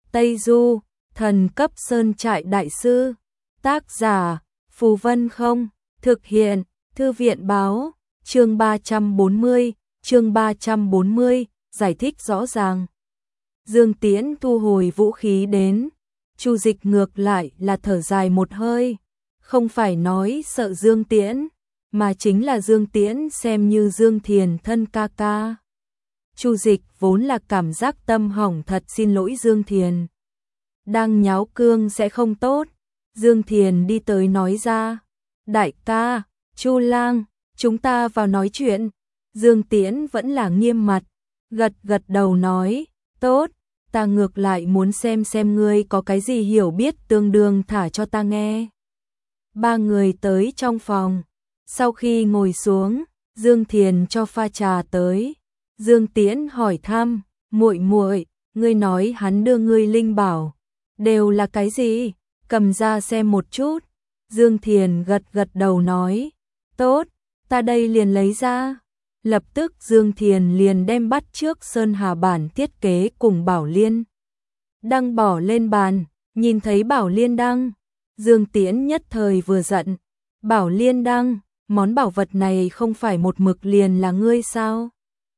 Tây Du, thần cấp sơn trại đại sư. Tác giả, Phù Vân Không, thực hiện, Thư viện báo, chương 340, giải thích rõ ràng. Dương Tiễn thu hồi vũ khí đến, Chu Dịch ngược lại là thở dài một hơi, không phải nói sợ Dương Tiễn, mà chính là Dương Tiễn xem như Dương Thiền thân ca ca. Chu Dịch vốn là cảm giác tâm hỏng, thật xin lỗi Dương Thiền. Đang nháo cương sẽ không tốt. Dương Thiền đi tới nói ra, đại ca, Chu Lang, chúng ta vào nói chuyện. Dương Tiễn vẫn là nghiêm mặt, gật đầu nói, tốt, ta ngược lại muốn xem ngươi có cái gì hiểu biết tương đương thả cho ta nghe. Ba người tới trong phòng, sau khi ngồi xuống, Dương Thiền cho pha trà tới. Dương Tiễn hỏi thăm, muội, ngươi nói hắn đưa ngươi linh bảo, đều là cái gì? Cầm ra xem một chút. Dương Thiền gật đầu nói, tốt, ta đây liền lấy ra. Lập tức Dương Thiền liền đem bắt trước Sơn Hà bản thiết kế cùng Bảo Liên Đăng bỏ lên bàn, nhìn thấy Bảo Liên Đăng. Dương Tiễn nhất thời vừa giận, Bảo Liên Đăng, món bảo vật này không phải một mực liền là ngươi sao?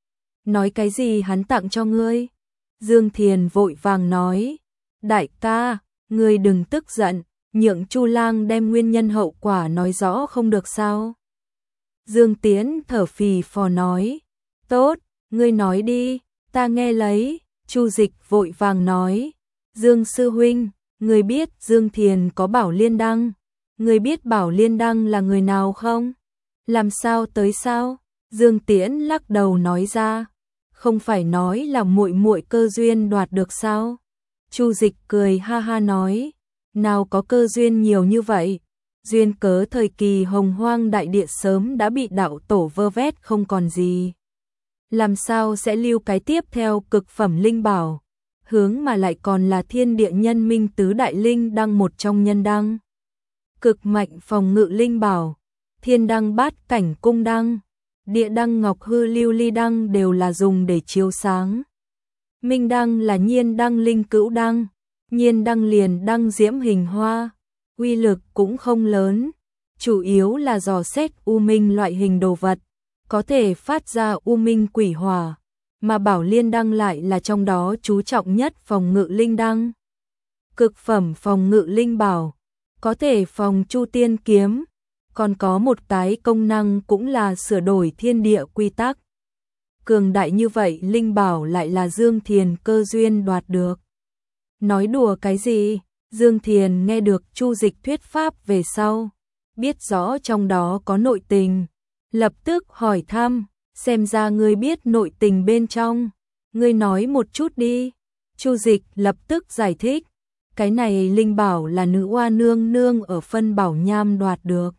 Nói cái gì hắn tặng cho ngươi? Dương Thiền vội vàng nói, đại ca, ngươi đừng tức giận, nhượng Chu Lang đem nguyên nhân hậu quả nói rõ không được sao? Dương Tiễn thở phì phò nói, tốt, ngươi nói đi, ta nghe lấy. Chu Dịch vội vàng nói, Dương sư huynh, ngươi biết Dương Thiền có Bảo Liên Đăng, ngươi biết Bảo Liên Đăng là người nào không? Làm sao tới sao? Dương Tiễn lắc đầu nói ra, không phải nói là muội cơ duyên đoạt được sao? Chu Dịch cười ha ha nói, nào có cơ duyên nhiều như vậy, duyên cớ thời kỳ hồng hoang đại địa sớm đã bị đạo tổ vơ vét không còn gì. Làm sao sẽ lưu cái tiếp theo cực phẩm linh bảo, hướng mà lại còn là thiên địa nhân minh tứ đại linh đăng một trong nhân đăng. Cực mạnh phòng ngự linh bảo, thiên đăng bát cảnh cung đăng, địa đăng ngọc hư lưu ly đăng đều là dùng để chiếu sáng. Minh đăng là nhiên đăng linh cữu đăng, nhiên đăng liền đăng diễm hình hoa, uy lực cũng không lớn, chủ yếu là dò xét u minh loại hình đồ vật, có thể phát ra u minh quỷ hỏa, mà Bảo Liên Đăng lại là trong đó chú trọng nhất phòng ngự linh đăng. Cực phẩm phòng ngự linh bảo, có thể phòng Chu Tiên kiếm, còn có một cái công năng cũng là sửa đổi thiên địa quy tắc. Cường đại như vậy linh bảo lại là Dương Thiền cơ duyên đoạt được. Nói đùa cái gì? Dương Thiền nghe được Chu Dịch thuyết pháp về sau, biết rõ trong đó có nội tình, lập tức hỏi thăm, xem ra ngươi biết nội tình bên trong, ngươi nói một chút đi. Chu Dịch lập tức giải thích, cái này linh bảo là nữ oa nương nương ở phân bảo nham đoạt được,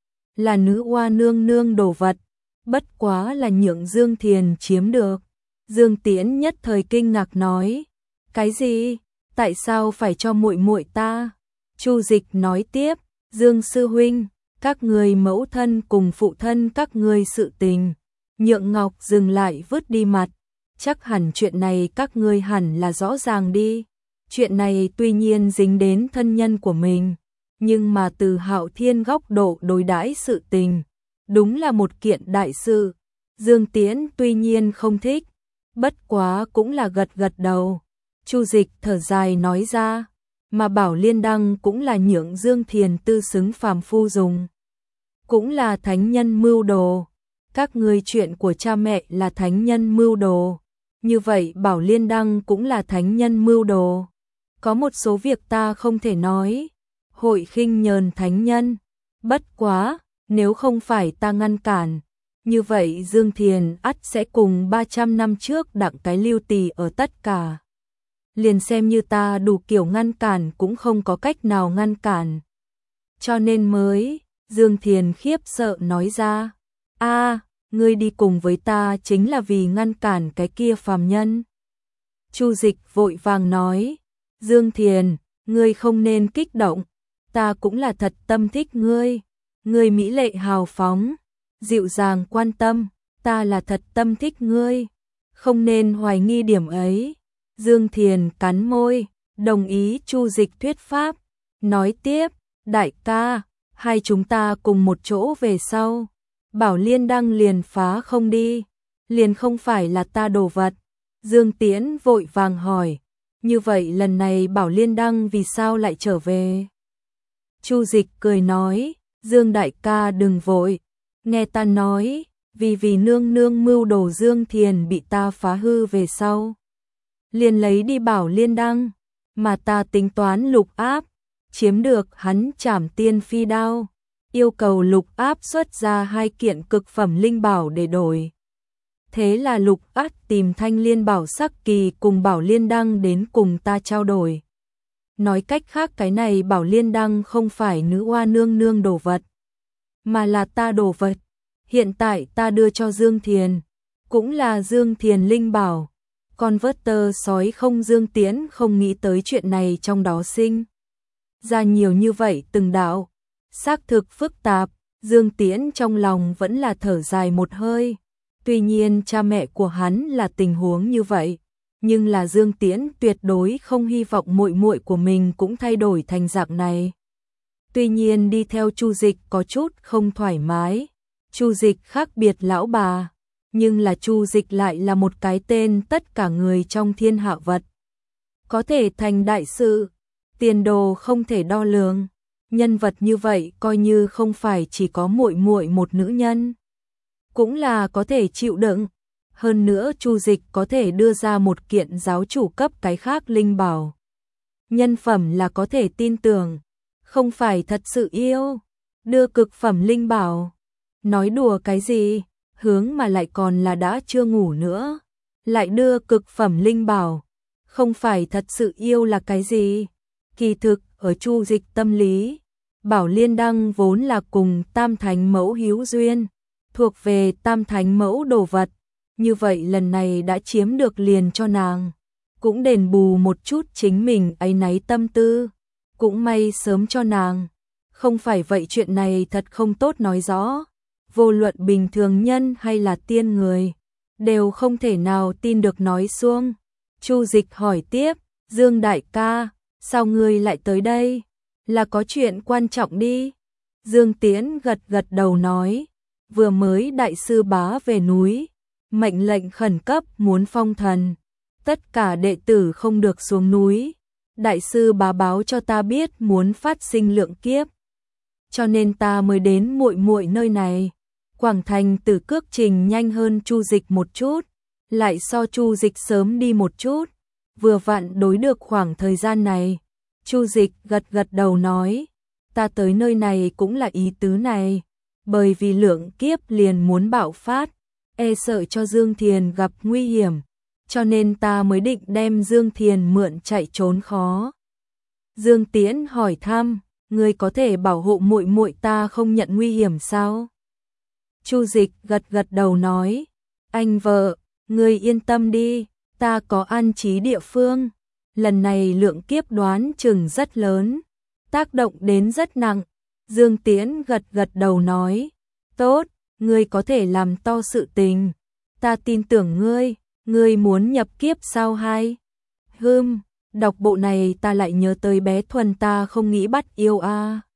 là nữ oa nương nương đồ vật, bất quá là nhượng Dương Thiền chiếm được. Dương Tiễn nhất thời kinh ngạc nói, cái gì? Tại sao phải cho muội ta? Chu Dịch nói tiếp, Dương sư huynh, các người mẫu thân cùng phụ thân các ngươi sự tình, nhượng Ngọc dừng lại vứt đi mặt, chắc hẳn chuyện này các ngươi hẳn là rõ ràng đi. Chuyện này tuy nhiên dính đến thân nhân của mình, nhưng mà từ Hạo Thiên góc độ đối đãi sự tình, đúng là một kiện đại sự. Dương Tiễn tuy nhiên không thích, bất quá cũng là gật đầu. Chu Dịch thở dài nói ra, mà Bảo Liên Đăng cũng là nhượng Dương Thiền tư xứng phàm phu dùng, cũng là thánh nhân mưu đồ. Các ngươi chuyện của cha mẹ là thánh nhân mưu đồ, như vậy Bảo Liên Đăng cũng là thánh nhân mưu đồ. Có một số việc ta không thể nói, hội khinh nhờn thánh nhân, bất quá, nếu không phải ta ngăn cản, như vậy Dương Thiền ắt sẽ cùng 300 năm trước đặng cái lưu tỳ ở tất cả. Liền xem như ta đủ kiểu ngăn cản cũng không có cách nào ngăn cản. Cho nên mới, Dương Thiền khiếp sợ nói ra, ngươi đi cùng với ta chính là vì ngăn cản cái kia phàm nhân. Chu Dịch vội vàng nói, Dương Thiền, ngươi không nên kích động, ta cũng là thật tâm thích ngươi, ngươi mỹ lệ hào phóng, dịu dàng quan tâm, ta là thật tâm thích ngươi, không nên hoài nghi điểm ấy. Dương Thiền cắn môi, đồng ý Chu Dịch thuyết pháp, nói tiếp, đại ca, hai chúng ta cùng một chỗ về sau. Bảo Liên Đăng liền phá không đi, liền không phải là ta đồ vật. Dương Tiễn vội vàng hỏi, như vậy lần này Bảo Liên Đăng vì sao lại trở về? Chu Dịch cười nói, Dương đại ca đừng vội, nghe ta nói, vì nương nương mưu đồ Dương Thiền bị ta phá hư về sau. Liền lấy đi Bảo Liên Đăng, mà ta tính toán Lục Áp, chiếm được hắn Trảm Tiên Phi đao, yêu cầu Lục Áp xuất ra 2 kiện cực phẩm linh bảo để đổi. Thế là Lục Áp tìm Thanh Liên Bảo Sắc Kỳ cùng Bảo Liên Đăng đến cùng ta trao đổi. Nói cách khác cái này Bảo Liên Đăng không phải nữ oa nương nương đồ vật, mà là ta đồ vật. Hiện tại ta đưa cho Dương Thiền, cũng là Dương Thiền linh bảo. Con vớt tơ sói không Dương Tiễn không nghĩ tới chuyện này trong đó sinh ra nhiều như vậy từng đạo. Xác thực phức tạp, Dương Tiễn trong lòng vẫn là thở dài một hơi. Tuy nhiên cha mẹ của hắn là tình huống như vậy, nhưng là Dương Tiễn tuyệt đối không hy vọng muội muội của mình cũng thay đổi thành dạng này. Tuy nhiên đi theo Chu Dịch có chút không thoải mái. Chu Dịch khác biệt lão bà, nhưng là Chu Dịch lại là một cái tên tất cả người trong thiên hạ vật. Có thể thành đại sự, tiền đồ không thể đo lường. Nhân vật như vậy coi như không phải chỉ có muội muội một nữ nhân, cũng là có thể chịu đựng. Hơn nữa Chu Dịch có thể đưa ra một kiện giáo chủ cấp cái khác linh bảo. Nhân phẩm là có thể tin tưởng, không phải thật sự yêu. Đưa cực phẩm linh bảo, nói đùa cái gì, hướng mà lại còn là đã chưa ngủ nữa. Lại đưa cực phẩm linh bảo, không phải thật sự yêu là cái gì. Kỳ thực, ở Chu Dịch tâm lý, Bảo Liên Đăng vốn là cùng Tam Thánh Mẫu hữu duyên, thuộc về Tam Thánh Mẫu đồ vật. Như vậy lần này đã chiếm được liền cho nàng, cũng đền bù một chút chính mình áy náy tâm tư, cũng may sớm cho nàng. Không phải vậy chuyện này thật không tốt nói rõ. Vô luận bình thường nhân hay là tiên người, đều không thể nào tin được nói xuông. Chu Dịch hỏi tiếp, Dương đại ca, sao ngươi lại tới đây? Là có chuyện quan trọng đi. Dương Tiễn gật gật đầu nói, vừa mới đại sư bá về núi, mệnh lệnh khẩn cấp muốn phong thần, tất cả đệ tử không được xuống núi. Đại sư bá báo cho ta biết muốn phát sinh lượng kiếp, cho nên ta mới đến muội muội nơi này. Quảng Thành Tử cước trình nhanh hơn Chu Dịch một chút, lại so Chu Dịch sớm đi một chút, vừa vặn đối được khoảng thời gian này. Chu Dịch gật gật đầu nói, ta tới nơi này cũng là ý tứ này, bởi vì lượng kiếp liền muốn bạo phát, e sợ cho Dương Thiền gặp nguy hiểm, cho nên ta mới định đem Dương Thiền mượn chạy trốn khó. Dương Tiễn hỏi thăm, ngươi có thể bảo hộ muội muội ta không nhận nguy hiểm sao? Chu Dịch gật gật đầu nói, anh vợ, ngươi yên tâm đi, ta có an trí địa phương. Lần này lượng kiếp đoán chừng rất lớn, tác động đến rất nặng. Dương Tiễn gật gật đầu nói, tốt, ngươi có thể làm to sự tình, ta tin tưởng ngươi. Ngươi muốn nhập kiếp sao hay? Đọc bộ này ta lại nhớ tới bé Thuần ta không nghĩ bắt yêu a.